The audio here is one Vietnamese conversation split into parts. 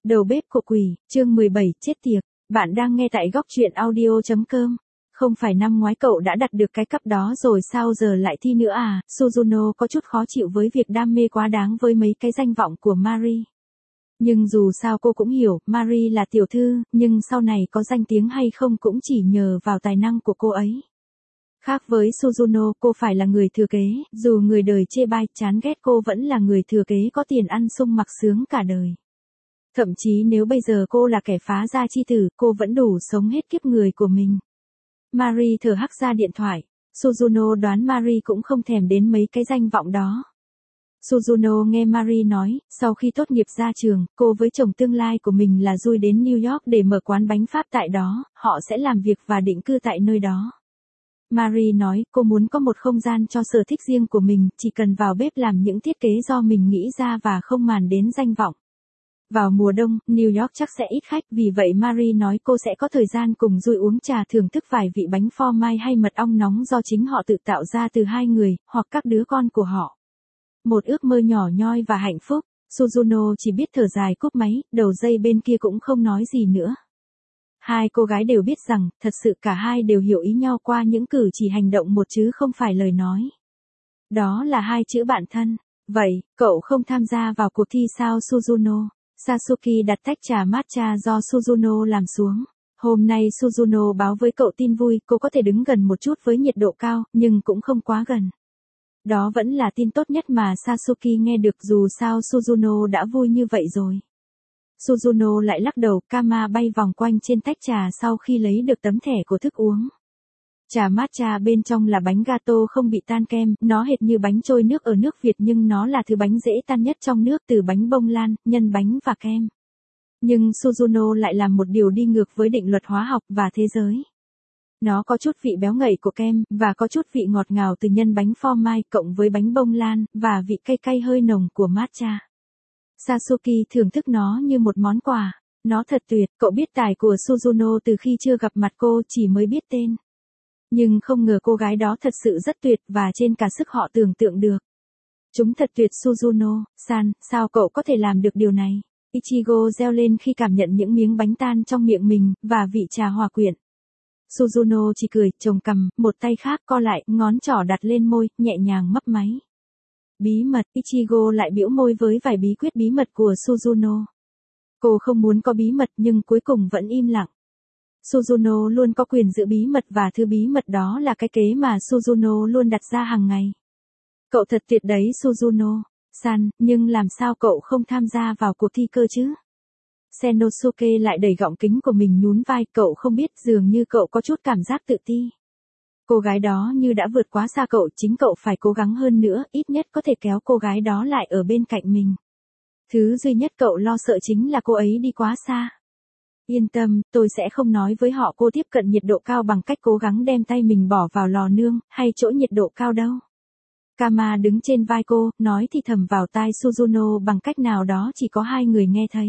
Đầu bếp của quỷ, chương 17, chết tiệt. Bạn đang nghe tại góc truyện audio.com. Không phải năm ngoái cậu đã đặt được cái cấp đó rồi sao giờ lại thi nữa à? Suzuno có chút khó chịu với việc đam mê quá đáng với mấy cái danh vọng của Marie. Nhưng dù sao cô cũng hiểu, Marie là tiểu thư, nhưng sau này có danh tiếng hay không cũng chỉ nhờ vào tài năng của cô ấy. Khác với Suzuno, cô phải là người thừa kế, dù người đời chê bai, chán ghét cô vẫn là người thừa kế có tiền ăn sung mặc sướng cả đời. Thậm chí nếu bây giờ cô là kẻ phá gia chi tử, cô vẫn đủ sống hết kiếp người của mình. Marie thở hắt ra điện thoại. Suzuno đoán Marie cũng không thèm đến mấy cái danh vọng đó. Suzuno nghe Marie nói, sau khi tốt nghiệp ra trường, cô với chồng tương lai của mình là Rui đến New York để mở quán bánh Pháp tại đó, họ sẽ làm việc và định cư tại nơi đó. Marie nói cô muốn có một không gian cho sở thích riêng của mình, chỉ cần vào bếp làm những thiết kế do mình nghĩ ra và không màn đến danh vọng. Vào mùa đông, New York chắc sẽ ít khách, vì vậy Marie nói cô sẽ có thời gian cùng Rui uống trà thưởng thức vài vị bánh phô mai hay mật ong nóng do chính họ tự tạo ra từ hai người, hoặc các đứa con của họ. Một ước mơ nhỏ nhoi và hạnh phúc. Suzuno chỉ biết thở dài cúp máy, đầu dây bên kia cũng không nói gì nữa. Hai cô gái đều biết rằng, thật sự cả hai đều hiểu ý nhau qua những cử chỉ hành động một chứ không phải lời nói. Đó là hai chữ bạn thân. Vậy, cậu không tham gia vào cuộc thi sao Suzuno? Sasuke đặt tách trà matcha do Suzuno làm xuống. Hôm nay Suzuno báo với cậu tin vui, cô có thể đứng gần một chút với nhiệt độ cao, nhưng cũng không quá gần. Đó vẫn là tin tốt nhất mà Sasuke nghe được, dù sao Suzuno đã vui như vậy rồi. Suzuno lại lắc đầu, Kama bay vòng quanh trên tách trà sau khi lấy được tấm thẻ của thức uống. Trà matcha bên trong là bánh gato không bị tan kem, nó hệt như bánh trôi nước ở nước Việt nhưng nó là thứ bánh dễ tan nhất trong nước từ bánh bông lan, nhân bánh và kem. Nhưng Suzuno lại làm một điều đi ngược với định luật hóa học và thế giới. Nó có chút vị béo ngậy của kem, và có chút vị ngọt ngào từ nhân bánh phô mai cộng với bánh bông lan, và vị cay cay hơi nồng của matcha. Sasuke thưởng thức nó như một món quà. Nó thật tuyệt, cậu biết tài của Suzuno từ khi chưa gặp mặt cô, chỉ mới biết tên. Nhưng không ngờ cô gái đó thật sự rất tuyệt và trên cả sức họ tưởng tượng được. Chúng thật tuyệt Suzuno-san, sao cậu có thể làm được điều này? Ichigo reo lên khi cảm nhận những miếng bánh tan trong miệng mình, và vị trà hòa quyện. Suzuno chỉ cười, chồng cằm, một tay khác co lại, ngón trỏ đặt lên môi, nhẹ nhàng mấp máy. Bí mật, Ichigo lại bĩu môi với vài bí quyết bí mật của Suzuno. Cô không muốn có bí mật nhưng cuối cùng vẫn im lặng. Suzuno luôn có quyền giữ bí mật và thứ bí mật đó là cái kế mà Suzuno luôn đặt ra hàng ngày. Cậu thật tuyệt đấy Suzuno-san, nhưng làm sao cậu không tham gia vào cuộc thi cơ chứ? Senosuke lại đẩy gọng kính của mình nhún vai, cậu không biết, dường như cậu có chút cảm giác tự ti. Cô gái đó như đã vượt quá xa cậu, chính cậu phải cố gắng hơn nữa, ít nhất có thể kéo cô gái đó lại ở bên cạnh mình. Thứ duy nhất cậu lo sợ chính là cô ấy đi quá xa. Yên tâm, tôi sẽ không nói với họ cô tiếp cận nhiệt độ cao bằng cách cố gắng đem tay mình bỏ vào lò nương, hay chỗ nhiệt độ cao đâu. Kama đứng trên vai cô, nói thì thầm vào tai Suzuno bằng cách nào đó chỉ có hai người nghe thấy.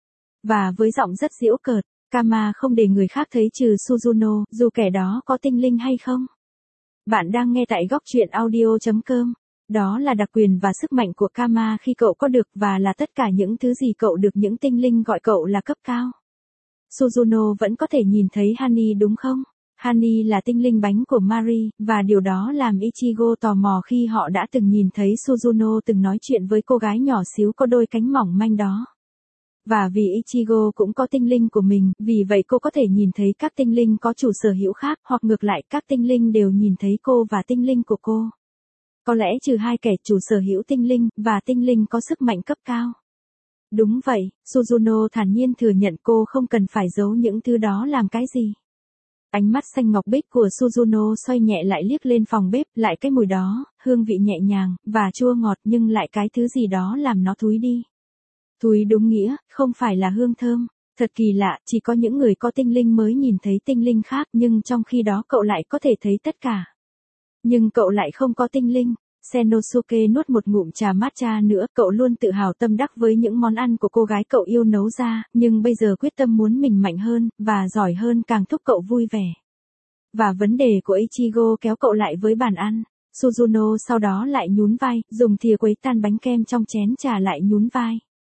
Và với giọng rất giễu cợt, Kama không để người khác thấy trừ Suzuno, dù kẻ đó có tinh linh hay không. Bạn đang nghe tại góc truyện audio.com. Đó là đặc quyền và sức mạnh của Kama khi cậu có được và là tất cả những thứ gì cậu được những tinh linh gọi cậu là cấp cao. Suzuno vẫn có thể nhìn thấy Honey đúng không? Honey là tinh linh bánh của Marie, và điều đó làm Ichigo tò mò khi họ đã từng nhìn thấy Suzuno từng nói chuyện với cô gái nhỏ xíu có đôi cánh mỏng manh đó. Và vì Ichigo cũng có tinh linh của mình, vì vậy cô có thể nhìn thấy các tinh linh có chủ sở hữu khác, hoặc ngược lại các tinh linh đều nhìn thấy cô và tinh linh của cô. Có lẽ trừ hai kẻ chủ sở hữu tinh linh, và tinh linh có sức mạnh cấp cao. Đúng vậy, Suzuno thản nhiên thừa nhận cô không cần phải giấu những thứ đó làm cái gì. Ánh mắt xanh ngọc bích của Suzuno xoay nhẹ lại liếc lên phòng bếp, lại cái mùi đó, hương vị nhẹ nhàng, và chua ngọt nhưng lại cái thứ gì đó làm nó thúi đi. Thúi đúng nghĩa, không phải là hương thơm. Thật kỳ lạ, chỉ có những người có tinh linh mới nhìn thấy tinh linh khác, nhưng trong khi đó cậu lại có thể thấy tất cả. Nhưng cậu lại không có tinh linh. Senosuke nuốt một ngụm trà matcha nữa, cậu luôn tự hào tâm đắc với những món ăn của cô gái cậu yêu nấu ra, nhưng bây giờ quyết tâm muốn mình mạnh hơn, và giỏi hơn càng thúc cậu vui vẻ. Và vấn đề của Ichigo kéo cậu lại với bàn ăn. Suzuno sau đó lại nhún vai, dùng thìa quấy tan bánh kem trong chén trà lại nhún vai.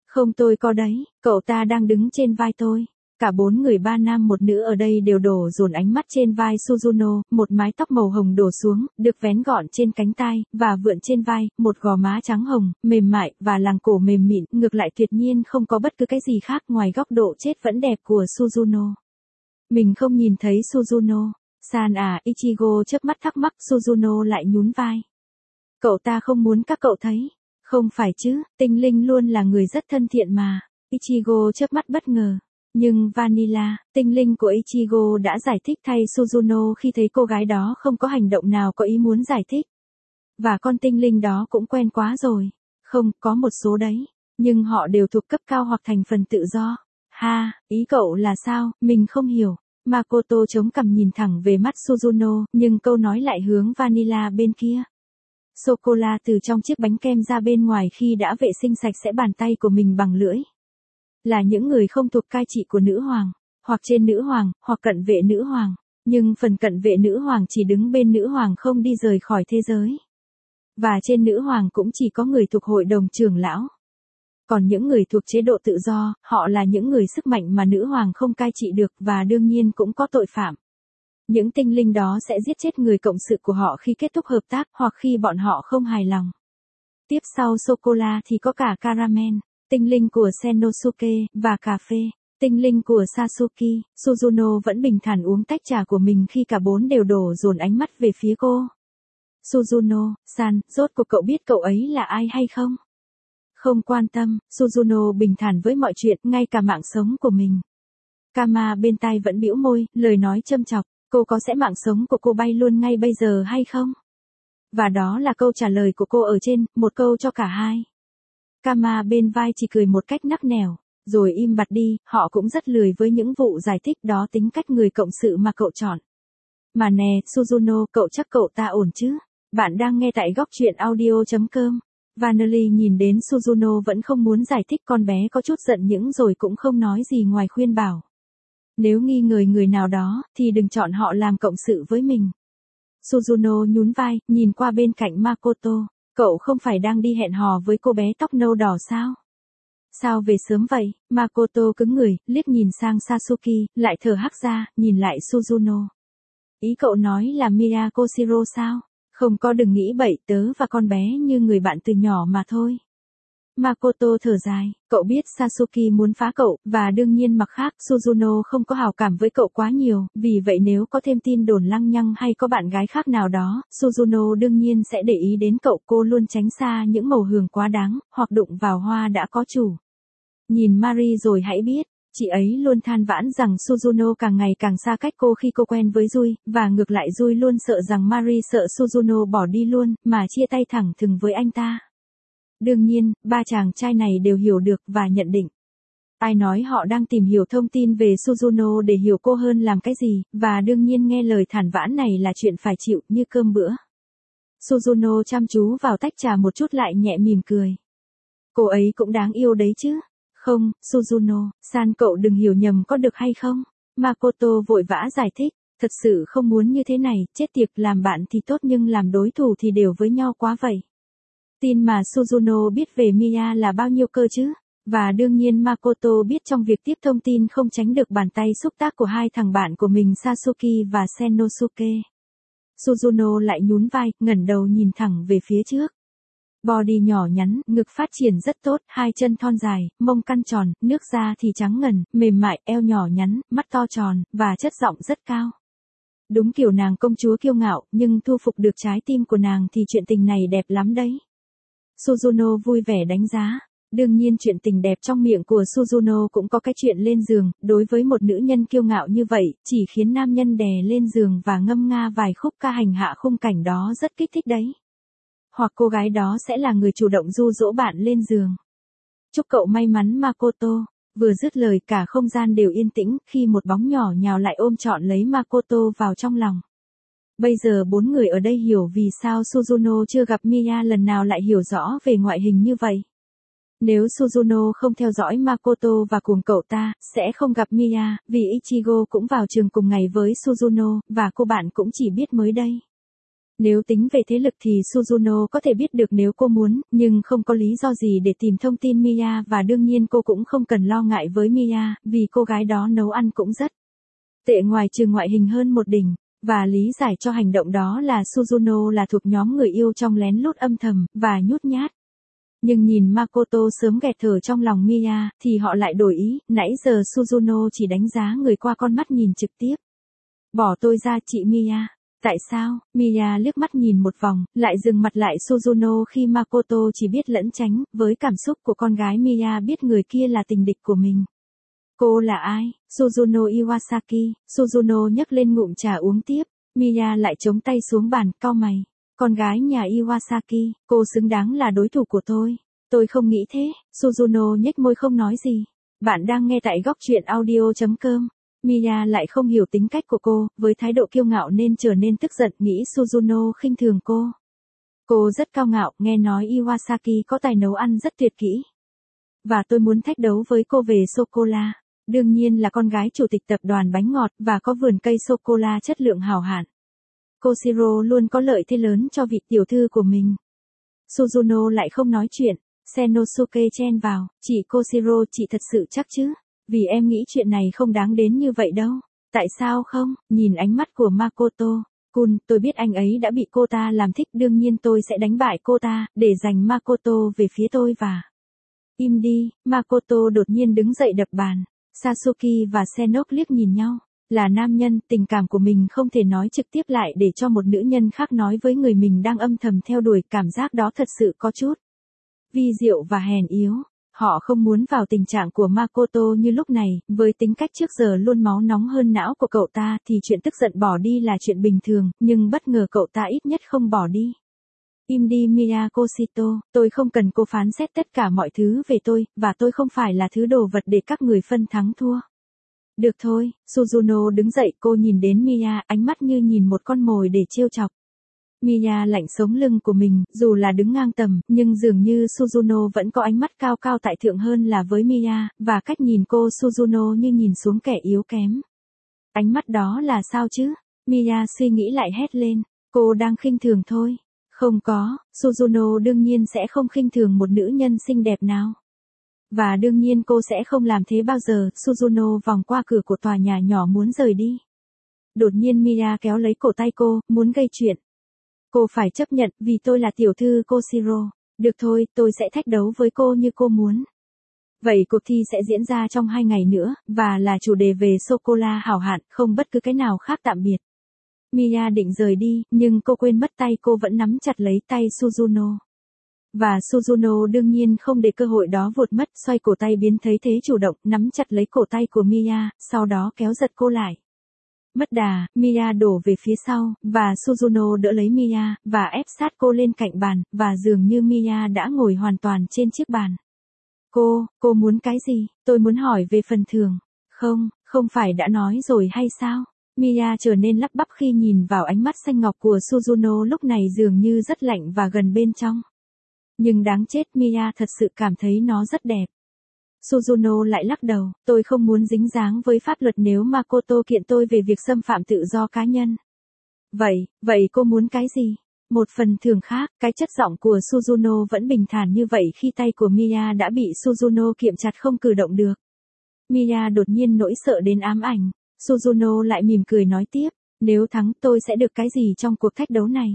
Không tôi có đấy, cậu ta đang đứng trên vai tôi. Cả 4 người 3 nam một nữ ở đây đều đổ dồn ánh mắt trên vai Suzuno, một mái tóc màu hồng đổ xuống, được vén gọn trên cánh tai, và vượn trên vai, một gò má trắng hồng, mềm mại, và làng cổ mềm mịn, ngược lại tuyệt nhiên không có bất cứ cái gì khác ngoài góc độ chết vẫn đẹp của Suzuno. Mình không nhìn thấy Suzuno. San à, Ichigo chớp mắt thắc mắc, Suzuno lại nhún vai. Cậu ta không muốn các cậu thấy. Không phải chứ, tinh linh luôn là người rất thân thiện mà. Ichigo chớp mắt bất ngờ. Nhưng Vanilla, tinh linh của Ichigo đã giải thích thay Suzuno khi thấy cô gái đó không có hành động nào có ý muốn giải thích. Và con tinh linh đó cũng quen quá rồi. Không, có một số đấy. Nhưng họ đều thuộc cấp cao hoặc thành phần tự do. Ha, ý cậu là sao, mình không hiểu. Makoto chống cằm nhìn thẳng về mắt Suzuno, nhưng câu nói lại hướng Vanilla bên kia. Sô-cô-la từ trong chiếc bánh kem ra bên ngoài khi đã vệ sinh sạch sẽ bàn tay của mình bằng lưỡi. Là những người không thuộc cai trị của nữ hoàng, hoặc trên nữ hoàng, hoặc cận vệ nữ hoàng. Nhưng phần cận vệ nữ hoàng chỉ đứng bên nữ hoàng không đi rời khỏi thế giới. Và trên nữ hoàng cũng chỉ có người thuộc hội đồng trưởng lão. Còn những người thuộc chế độ tự do, họ là những người sức mạnh mà nữ hoàng không cai trị được và đương nhiên cũng có tội phạm. Những tinh linh đó sẽ giết chết người cộng sự của họ khi kết thúc hợp tác hoặc khi bọn họ không hài lòng. Tiếp sau sô-cô-la thì có cả caramel, tinh linh của Senosuke, và cà phê, tinh linh của Sasuke. Suzuno vẫn bình thản uống tách trà của mình khi cả 4 đều đổ dồn ánh mắt về phía cô. Suzuno-san, rốt cuộc cậu biết cậu ấy là ai hay không? Không quan tâm, Suzuno bình thản với mọi chuyện, ngay cả mạng sống của mình. Kama bên tai vẫn bĩu môi, lời nói châm chọc, cô có sẽ mạng sống của cô bay luôn ngay bây giờ hay không? Và đó là câu trả lời của cô ở trên, một câu cho cả hai. Kama bên vai chỉ cười một cách nắc nẻo, rồi im bặt đi, họ cũng rất lười với những vụ giải thích đó tính cách người cộng sự mà cậu chọn. Mà nè, Suzuno, cậu chắc cậu ta ổn chứ? Bạn đang nghe tại góc truyện audio.com. Vanelli nhìn đến Suzuno vẫn không muốn giải thích, con bé có chút giận những rồi cũng không nói gì ngoài khuyên bảo. Nếu nghi ngờ người nào đó, thì đừng chọn họ làm cộng sự với mình. Suzuno nhún vai, nhìn qua bên cạnh Makoto. Cậu không phải đang đi hẹn hò với cô bé tóc nâu đỏ sao? Sao về sớm vậy? Makoto cứng người, liếc nhìn sang Sasuke, lại thở hắt ra, nhìn lại Suzuno. Ý cậu nói là Mia Koshiro sao? Không có, đừng nghĩ bậy, tớ và con bé như người bạn từ nhỏ mà thôi. Makoto thở dài, cậu biết Sasuke muốn phá cậu, và đương nhiên mặt khác, Suzuno không có hào cảm với cậu quá nhiều, vì vậy nếu có thêm tin đồn lăng nhăng hay có bạn gái khác nào đó, Suzuno đương nhiên sẽ để ý đến cậu. Cô luôn tránh xa những màu hường quá đáng, hoặc đụng vào hoa đã có chủ. Nhìn Mari rồi hãy biết. Chị ấy luôn than vãn rằng Suzuno càng ngày càng xa cách cô khi cô quen với Rui, và ngược lại Rui luôn sợ rằng Mari sợ Suzuno bỏ đi luôn, mà chia tay thẳng thừng với anh ta. Đương nhiên, ba chàng trai này đều hiểu được và nhận định. Ai nói họ đang tìm hiểu thông tin về Suzuno để hiểu cô hơn làm cái gì, và đương nhiên nghe lời than vãn này là chuyện phải chịu như cơm bữa. Suzuno chăm chú vào tách trà một chút lại nhẹ mỉm cười. Cô ấy cũng đáng yêu đấy chứ. Không, Suzuno-san, cậu đừng hiểu nhầm có được hay không? Makoto vội vã giải thích, thật sự không muốn như thế này, chết tiệt, làm bạn thì tốt nhưng làm đối thủ thì đều với nhau quá vậy. Tin mà Suzuno biết về Mia là bao nhiêu cơ chứ? Và đương nhiên Makoto biết trong việc tiếp thông tin không tránh được bàn tay xúc tác của hai thằng bạn của mình Sasuke và Senosuke. Suzuno lại nhún vai, ngẩng đầu nhìn thẳng về phía trước. Body nhỏ nhắn, ngực phát triển rất tốt, hai chân thon dài, mông căn tròn, nước da thì trắng ngần, mềm mại, eo nhỏ nhắn, mắt to tròn, và chất giọng rất cao. Đúng kiểu nàng công chúa kiêu ngạo, nhưng thu phục được trái tim của nàng thì chuyện tình này đẹp lắm đấy. Suzuno vui vẻ đánh giá. Đương nhiên chuyện tình đẹp trong miệng của Suzuno cũng có cái chuyện lên giường, đối với một nữ nhân kiêu ngạo như vậy, chỉ khiến nam nhân đè lên giường và ngâm nga vài khúc ca hành hạ khung cảnh đó rất kích thích đấy. Hoặc cô gái đó sẽ là người chủ động ru dỗ bạn lên giường. Chúc cậu may mắn Makoto. Vừa dứt lời cả không gian đều yên tĩnh khi một bóng nhỏ nhào lại ôm trọn lấy Makoto vào trong lòng. Bây giờ 4 người ở đây hiểu vì sao Suzuno chưa gặp Mia lần nào lại hiểu rõ về ngoại hình như vậy. Nếu Suzuno không theo dõi Makoto và cùng cậu ta, sẽ không gặp Mia, vì Ichigo cũng vào trường cùng ngày với Suzuno, và cô bạn cũng chỉ biết mới đây. Nếu tính về thế lực thì Suzuno có thể biết được nếu cô muốn, nhưng không có lý do gì để tìm thông tin Mia và đương nhiên cô cũng không cần lo ngại với Mia, vì cô gái đó nấu ăn cũng rất tệ ngoài trừ ngoại hình hơn một đỉnh, và lý giải cho hành động đó là Suzuno là thuộc nhóm người yêu trong lén lút âm thầm, và nhút nhát. Nhưng nhìn Makoto sớm nghẹt thở trong lòng Mia, thì họ lại đổi ý, nãy giờ Suzuno chỉ đánh giá người qua con mắt nhìn trực tiếp. Bỏ tôi ra chị Mia. Tại sao? Mia liếc mắt nhìn một vòng, lại dừng mặt lại Suzuno khi Makoto chỉ biết lẫn tránh, với cảm xúc của con gái Mia biết người kia là tình địch của mình. Cô là ai? Suzuno Iwasaki. Suzuno nhấc lên ngụm trà uống tiếp. Mia lại chống tay xuống bàn, cau mày. Con gái nhà Iwasaki, cô xứng đáng là đối thủ của tôi. Tôi không nghĩ thế. Suzuno nhếch môi không nói gì. Bạn đang nghe tại góc truyện audio.com. Mia lại không hiểu tính cách của cô, với thái độ kiêu ngạo nên trở nên tức giận nghĩ Suzuno khinh thường cô. Cô rất cao ngạo, nghe nói Iwasaki có tài nấu ăn rất tuyệt kỹ. Và tôi muốn thách đấu với cô về sô-cô-la. Đương nhiên là con gái chủ tịch tập đoàn bánh ngọt và có vườn cây sô-cô-la chất lượng hảo hạng. Koshiro luôn có lợi thế lớn cho vị tiểu thư của mình. Suzuno lại không nói chuyện. Senosuke chen vào, chị Koshiro chị thật sự chắc chứ? Vì em nghĩ chuyện này không đáng đến như vậy đâu. Tại sao không? Nhìn ánh mắt của Makoto. Kun, tôi biết anh ấy đã bị cô ta làm thích, đương nhiên tôi sẽ đánh bại cô ta, để giành Makoto về phía tôi và... Im đi, Makoto đột nhiên đứng dậy đập bàn. Sasuke và Senok liếc nhìn nhau. Là nam nhân, tình cảm của mình không thể nói trực tiếp lại để cho một nữ nhân khác nói với người mình đang âm thầm theo đuổi, cảm giác đó thật sự có chút vi diệu và hèn yếu. Họ không muốn vào tình trạng của Makoto như lúc này, với tính cách trước giờ luôn máu nóng hơn não của cậu ta thì chuyện tức giận bỏ đi là chuyện bình thường, nhưng bất ngờ cậu ta ít nhất không bỏ đi. Im đi Miyakoshito, tôi không cần cô phán xét tất cả mọi thứ về tôi, và tôi không phải là thứ đồ vật để các người phân thắng thua. Được thôi, Suzuno đứng dậy, cô nhìn đến Mia, ánh mắt như nhìn một con mồi để trêu chọc. Mia lạnh sống lưng của mình, dù là đứng ngang tầm, nhưng dường như Suzuno vẫn có ánh mắt cao cao tại thượng hơn là với Mia, và cách nhìn cô Suzuno như nhìn xuống kẻ yếu kém. Ánh mắt đó là sao chứ? Mia suy nghĩ lại hét lên, cô đang khinh thường thôi. Không có, Suzuno đương nhiên sẽ không khinh thường một nữ nhân xinh đẹp nào. Và đương nhiên cô sẽ không làm thế bao giờ. Suzuno vòng qua cửa của tòa nhà nhỏ muốn rời đi. Đột nhiên Mia kéo lấy cổ tay cô, muốn gây chuyện. Cô phải chấp nhận, vì tôi là tiểu thư Koshiro. Được thôi, tôi sẽ thách đấu với cô như cô muốn. Vậy cuộc thi sẽ diễn ra trong 2 ngày nữa, và là chủ đề về sô-cô-la hảo hạng, không bất cứ cái nào khác tạm biệt. Mia định rời đi, nhưng cô quên mất tay cô vẫn nắm chặt lấy tay Suzuno. Và Suzuno đương nhiên không để cơ hội đó vụt mất, xoay cổ tay biến thấy thế chủ động, nắm chặt lấy cổ tay của Mia, sau đó kéo giật cô lại. Mất đà, Mia đổ về phía sau, và Suzuno đỡ lấy Mia, và ép sát cô lên cạnh bàn, và dường như Mia đã ngồi hoàn toàn trên chiếc bàn. Cô muốn cái gì? Tôi muốn hỏi về phần thưởng. Không phải đã nói rồi hay sao? Mia trở nên lắp bắp khi nhìn vào ánh mắt xanh ngọc của Suzuno lúc này dường như rất lạnh và gần bên trong. Nhưng đáng chết, Mia thật sự cảm thấy nó rất đẹp. Suzuno lại lắc đầu, tôi không muốn dính dáng với pháp luật nếu Makoto kiện tôi về việc xâm phạm tự do cá nhân. Vậy cô muốn cái gì? Một phần thưởng khác, cái chất giọng của Suzuno vẫn bình thản như vậy khi tay của Mia đã bị Suzuno kiệm chặt không cử động được. Mia đột nhiên nỗi sợ đến ám ảnh. Suzuno lại mỉm cười nói tiếp, nếu thắng tôi sẽ được cái gì trong cuộc thách đấu này?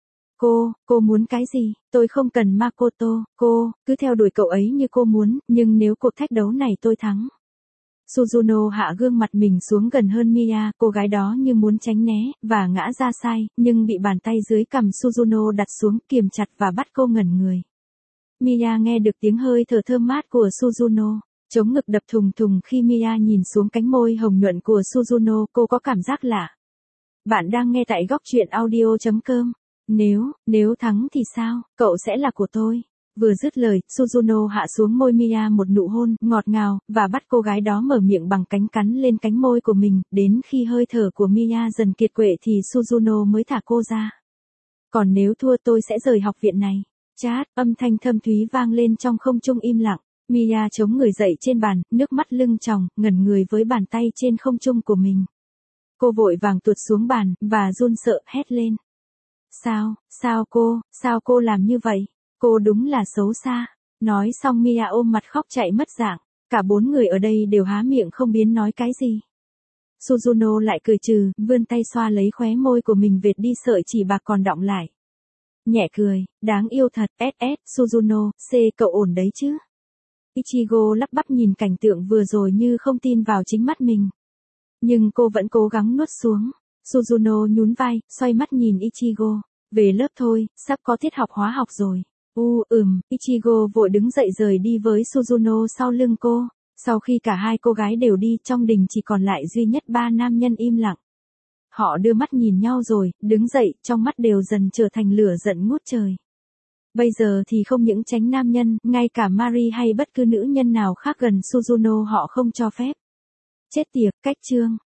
Cô muốn cái gì? Tôi không cần Makoto, cô cứ theo đuổi cậu ấy như cô muốn, nhưng nếu cuộc thách đấu này tôi thắng. Suzuno hạ gương mặt mình xuống gần hơn Mia, cô gái đó như muốn tránh né, và ngã ra sai, nhưng bị bàn tay dưới cằm Suzuno đặt xuống, kiềm chặt và bắt cô ngẩn người. Mia nghe được tiếng hơi thở thơm mát của Suzuno, chống ngực đập thùng thùng khi Mia nhìn xuống cánh môi hồng nhuận của Suzuno, cô có cảm giác lạ. Bạn đang nghe tại góc truyện audio.com. Nếu thắng thì sao, cậu sẽ là của tôi. Vừa dứt lời, Suzuno hạ xuống môi Mia một nụ hôn ngọt ngào, và bắt cô gái đó mở miệng bằng cánh cắn lên cánh môi của mình, đến khi hơi thở của Mia dần kiệt quệ thì Suzuno mới thả cô ra. Còn nếu thua tôi sẽ rời học viện này. Chát, âm thanh thâm thúy vang lên trong không trung im lặng. Mia chống người dậy trên bàn, nước mắt lưng tròng, ngẩn người với bàn tay trên không trung của mình. Cô vội vàng tuột xuống bàn, và run sợ hét lên. Sao cô làm như vậy? Cô đúng là xấu xa. Nói xong Mia ôm mặt khóc chạy mất dạng. Cả 4 người ở đây đều há miệng không biết nói cái gì. Suzuno lại cười trừ, vươn tay xoa lấy khóe môi của mình vệt đi sợi chỉ bạc còn đọng lại. Nhẹ cười, đáng yêu thật, Suzuno, cậu ổn đấy chứ? Ichigo lắp bắp nhìn cảnh tượng vừa rồi như không tin vào chính mắt mình. Nhưng cô vẫn cố gắng nuốt xuống. Suzuno nhún vai, xoay mắt nhìn Ichigo. Về lớp thôi, sắp có tiết học hóa học rồi. Ichigo vội đứng dậy rời đi với Suzuno sau lưng cô. Sau khi cả hai cô gái đều đi, trong đình chỉ còn lại duy nhất 3 nam nhân im lặng. Họ đưa mắt nhìn nhau rồi, đứng dậy, trong mắt đều dần trở thành lửa giận ngút trời. Bây giờ thì không những tránh nam nhân, ngay cả Mari hay bất cứ nữ nhân nào khác gần Suzuno họ không cho phép. Chết tiệt, cách chương.